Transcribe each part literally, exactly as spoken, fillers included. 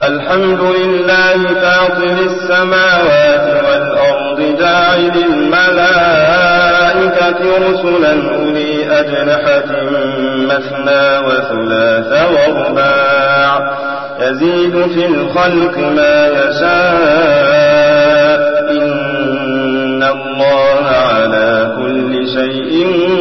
الحمد لله فاطر السماوات والأرض جاعل الملائكة رسلا أولي أجنحة مثنى وثلاث ورباع يزيد في الخلق ما يشاء إن الله على كل شيء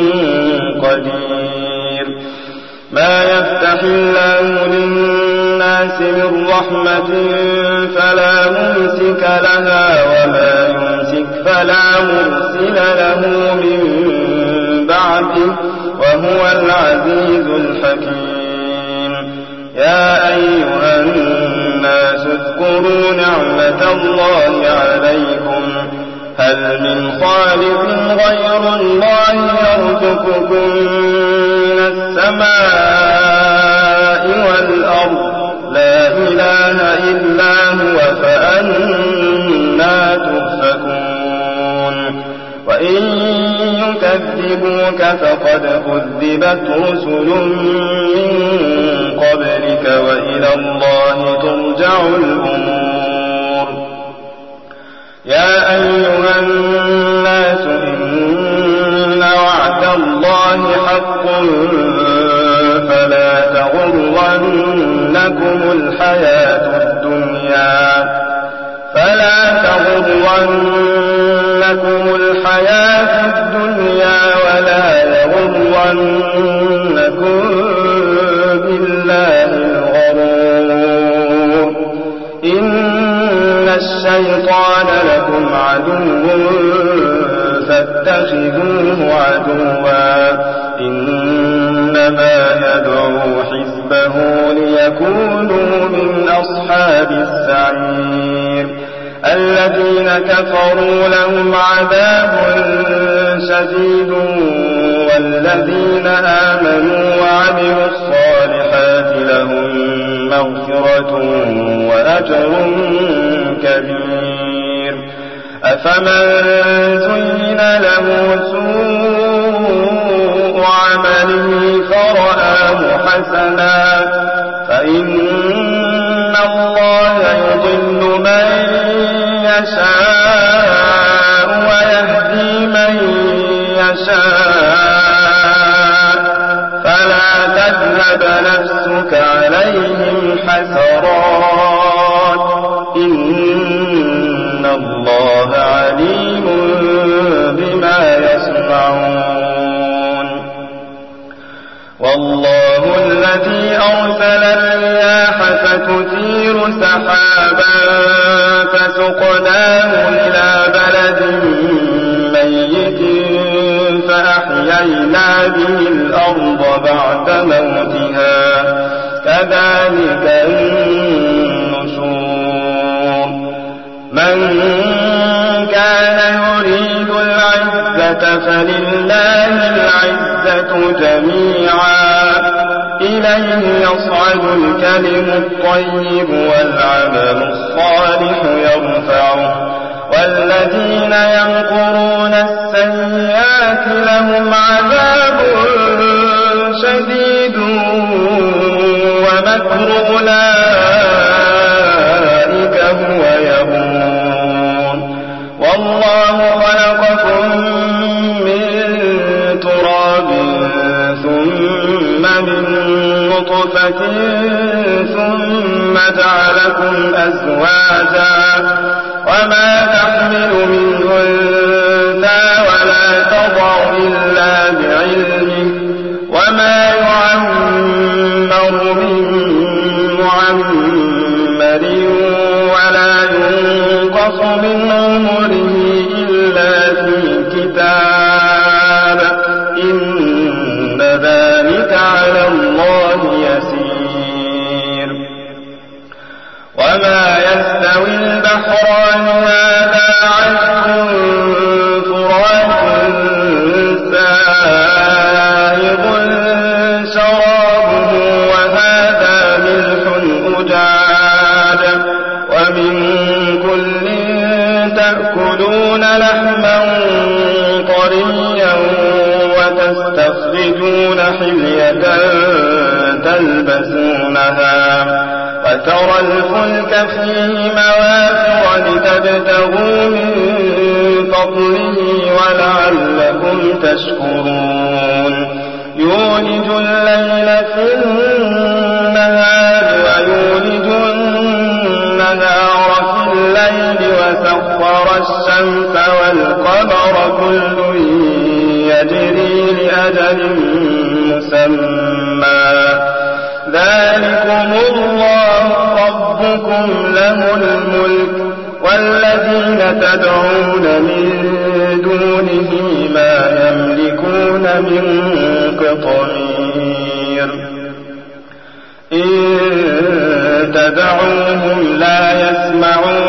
قدير. ما يفتح الله للناس من رحمة فلا ممسك لها وما يمسك فلا مرسل له من بعده وهو العزيز الحكيم. يا أيها الناس اذكروا نعمة الله عليكم هل من خالق غير الله يرزقكم من السماء والأرض لا إله إلا هو فأنا تؤفكون. وإن يكذبوك فقد كذبت رسل من قبلك وإلى الله ترجع الأمور. يا أيها الناس إن وعد الله حق فلا تغرنكم الحياة الدنيا فلا تغرنكم الحياة الدنيا ولا يغرنكم بالله الغرور. إن الشيطان لكم عدو فاتخذوه عدوا إنما يدعو حزبه ليكونوا من أصحاب السعير. الذين كفروا لهم عذاب شديد والذين آمنوا وعملوا الصالحات لهم مغفرة وأجر كبير. أفمن زين له سوء عمله فرآه حسنا فإن الله يضل من يشاء ويهدي من يشاء فلا تذهب نفسك عليهم حسرات إن الله عليم بما يصنعون. والله الذي أرسل الرياح فتثير سحابا فسقناه إلى بلد ميت فأحيينا به الأرض بعد موتها كذلك النشور. من كان يريد العزة فلله العزة جميعا إليه يصعد الكلم الطيب والعمل الصالح يرفعه والذين يمكرون السيئات لهم عذاب شديد ومكر أولئك هو يبور. والله خلقكم من تراب ثم من نطفة ثم جعلكم أزواجا وما تحمل من أنثى ولا تضع إلا بعلمه وما يعمر من معمر ولا ينقص من عمره إلا في كتاب إن ذلك على الله يسير. وما يستوي البحران هذا عذب فرات سائغ شرابه وهذا ملح أجاج ومن كل تأكلون لحما طريا وتستخرجون حلية تلبسونها وترى الفلك فيه مواخر لتبتغوا من فضله ولعلكم تشكرون يولج الليل في النهار ويولج النهار في الليل وسخر الشمس والقمر كل يجري لأجل مسمى ذلكم الله ربكم له الملك والذين تدعون من دونه ما يملكون من قطمير إن تدعوهم لا يسمعوا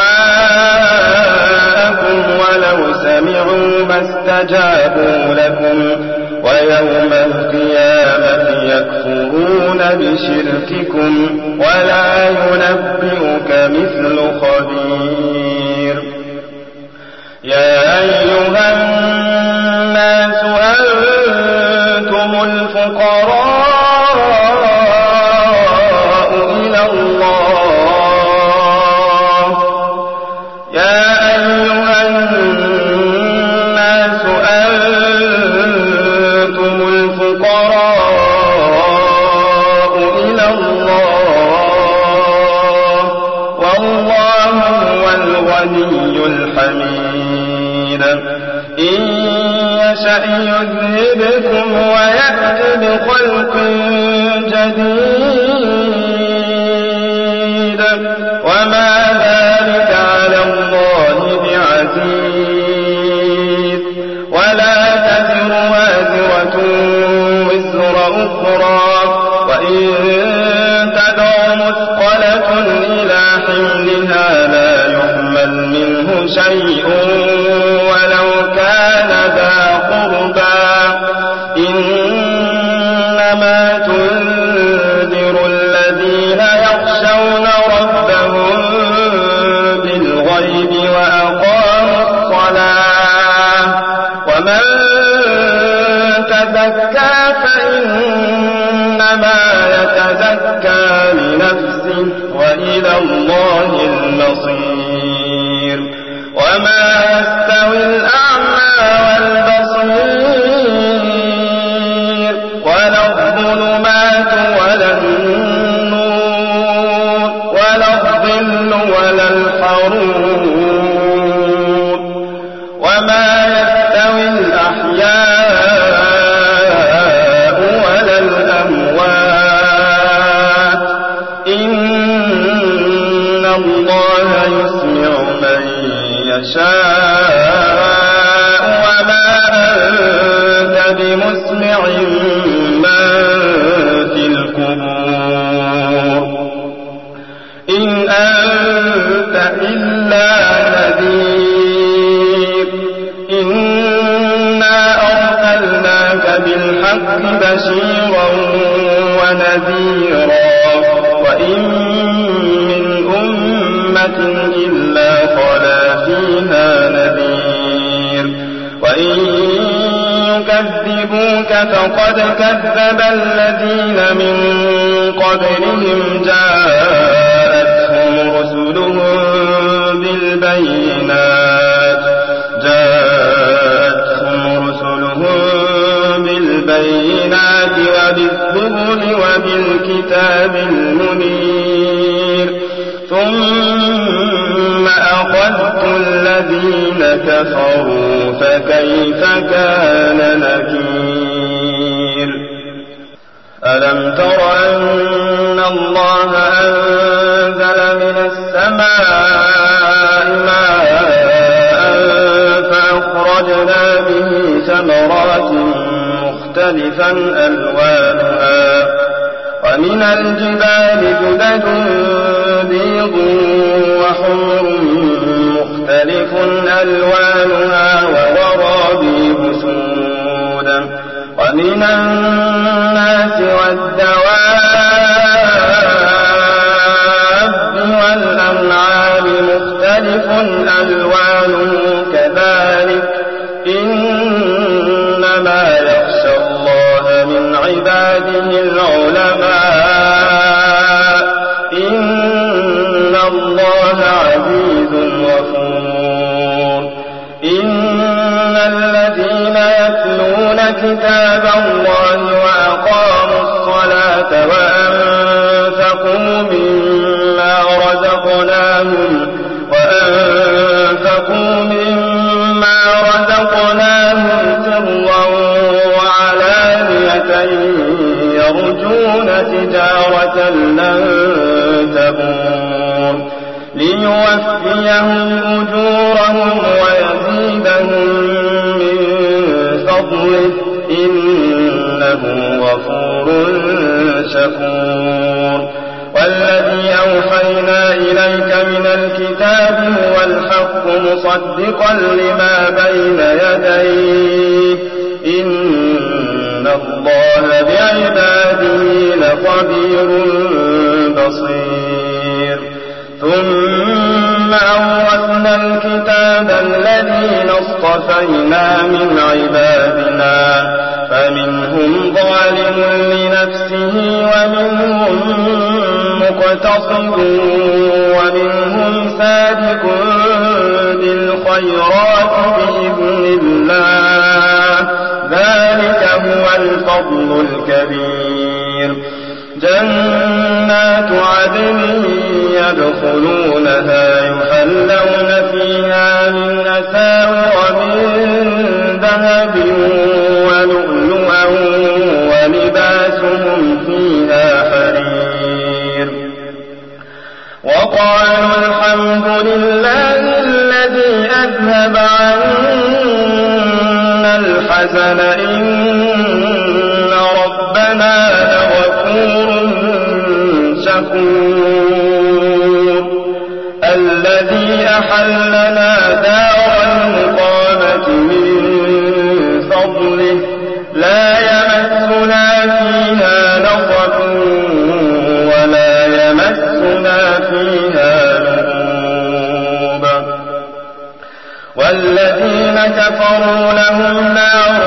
دعاءكم ولو سمعوا ما استجابوا لكم ويوم القيامة يكفرون بشرككم ولا ينبئك مثل خبير يا أيها الناس أنتم الفقراء إلى الله يا أيها الناس أنتم الفقراء إلى الله والله هو الغني الحميد إن يشأ يذهبكم ويأت بخلق جديد وما ذلك على الله بعزيز ولا تزر وازرة وزر أخرى وإن تدع مثقلة إلى حملها لا يحمل منه شيء ولو كان ذا قربى إنما تنذر الذين يخشون ربهم بالغيب وأقاموا الصلاة ومن تزكى فإنما يتزكى لنفسه وإلى الله المصير وما يستوي الأعمى والبصير ولا الظلمات ولا النور ولا الظل ولا الحرور وما يستوي الأحياء ولا الأموات إن الله يسمع من يشاء وما أنت بمسمع من في القبور إن أنت إلا نذير إنا أرسلناك بالحق بشيرا ونذيرا وإن من أمة إلا خلا فيها نذير وإن يكذبوك فقد كذب الذين من قبلهم جاءتهم رسلهم بالبينات جاءتهم رسلهم بالبينات وبالزبر وبالكتاب المنير ثم أخذت الذين كفروا فكيف كان نكير ألم تر أن الله أنزل من السماء ماء فأخرجنا به ثمرات مختلفا ألوانها ومن الجبال جدد بيض وحمر مختلف ألوانها وغرابيب سود ومن الناس والدواب والأنعام مختلف ألوانه كذلك إنما يخشى الله من عباده العلماء إن كتاب الله وأقاموا الصلاة وأنفقوا مما رزقناهم وأنفقوا مما رزقناهم سرا وعلانية يرجون تجارة لن تبور ليوفيهم أجورهم ويزيدهم من فضله إنه غفور شكور والذي أوحينا إليك من الكتاب هو الحق مصدقا لما بين يديه إن الله بعباده لخبير بصير ثم أورثنا الكتاب الذين اصطفينا من عبادنا فمنهم ظالم لنفسه ومنهم مقتصد ومنهم سابق بالخيرات بإذن الله ذلك هو الفضل الكبير جنات عدن يدخلونها يحلون فيها من أساور من ذهب ولؤلؤا ولباسهم فيها حرير وقالوا الحمد لله الذي أذهب عنا الحزن إن ربنا لغفور شكور الذي أحلنا دار المقامة من فضله لا يمسنا فيها نصب ولا يمسنا فيها لغوب والذين كفروا لهم نار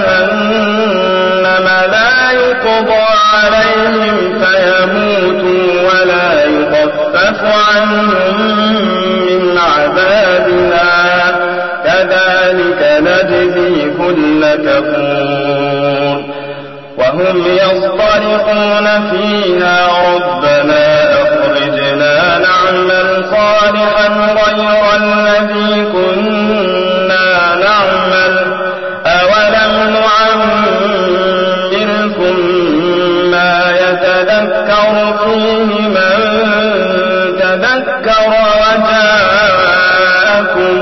جهنم لا يقضى عليهم فيموتوا ولا يخفف عنهم من عذابنا كذلك نجزي كل كفور وهم يصطرخون فيها ربنا أخرجنا نعمل صالحا غير الذي كنا نعمل أولم نعمركم ما يتذكر فيه من تذكر وجاءكم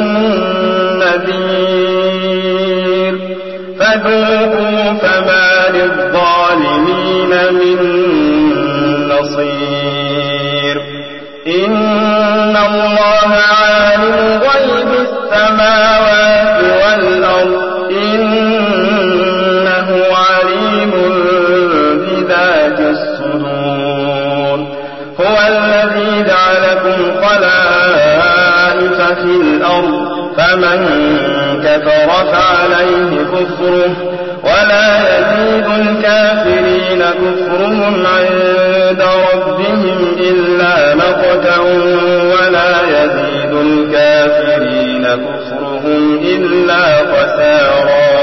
النذير فذوقوا فما للظالمين من نصير إن الله عالم غيب السماوات والأرض إنه عليم بذات الصدور هو الذي جعلكم خلائف في الأرض فمن كفر فعليه كفره ولا يزيد الكافرين كفرهم عند ربهم إلا مقتا ولا يزيد الكافرين كفرهم إلا خسارا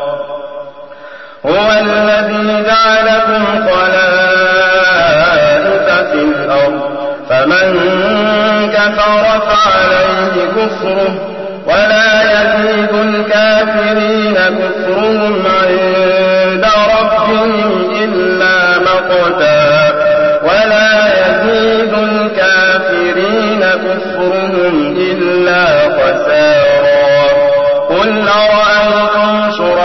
هو الذي جعلكم خلائف في الأرض فمن كفر فعليه كفره ولا يزيد الكافرين كفرهم عند ربهم إلا مقتا ولا يزيد الكافرين كفرهم إلا خسارا قل أرأيتم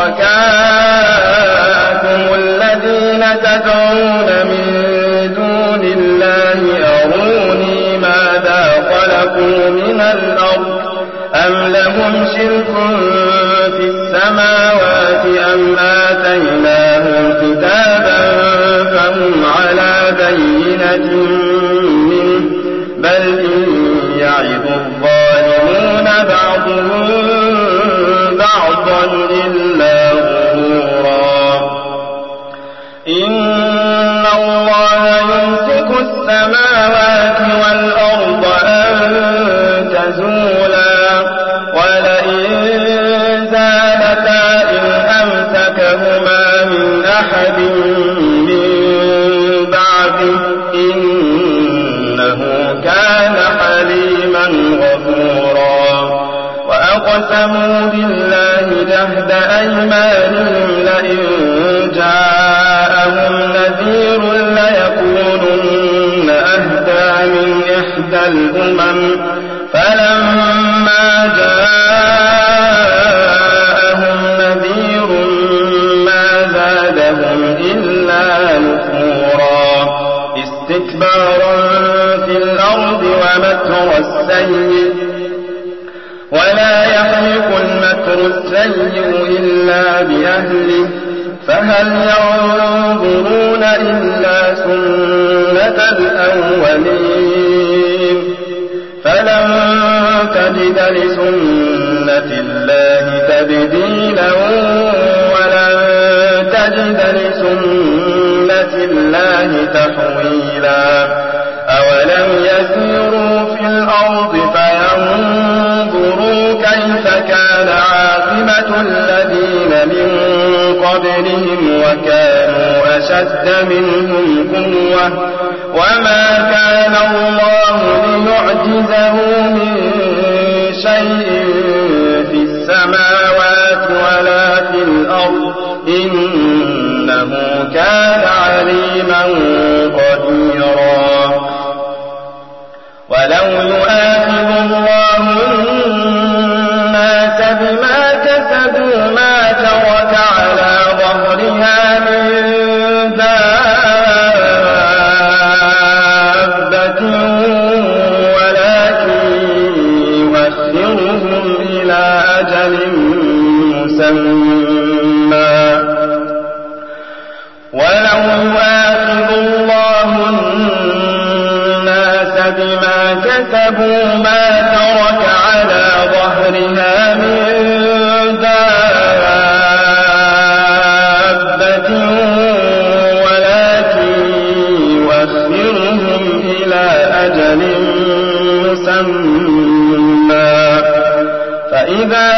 شركاءكم الذين تدعون من دون الله أروني ماذا خلقوا من الأرض أم لهم شرك في السماوات أم آتيناهم كتابا فهم على بينة منه بل إن يعظ الظالمون بعضهم بعضا إلا غرورا إن الله يمسك السماوات والأرض أن تزولا ولئن زالتا إن أمسك وأقسموا بالله جهد أيمانهم لئن جاءهم نذير ليكونن أهدى من إحدى الأمم فلما جاءهم نذير ما زادهم إلا نفورا استكبارا في الأرض ومكر السيء ولا يحيق المكر السيء إلا بأهله فهل ينظرون إلا سنة الأولين فلن تجد لسنة الله تبديلا ولن تجد لسنة الله تحويلا أولم يسيروا في الأرض فينظروا كيف كان عاقبة الذين من قبلهم وكانوا أشد منهم قوة وما كان الله ليعجزه من شيء في السماوات ولا في الأرض إنه كان عليما قديرا ولو يؤاخذ الله الناس بما كسبوا ما ترك على ظهرها من دابة ولكن يؤخرهم إلى أجل مسمى ولو يؤاخذ الله الناس بما كسبوا ما ترك على ظهرها من دابة ولكن يؤخرهم إلى أجل مسمى فإذا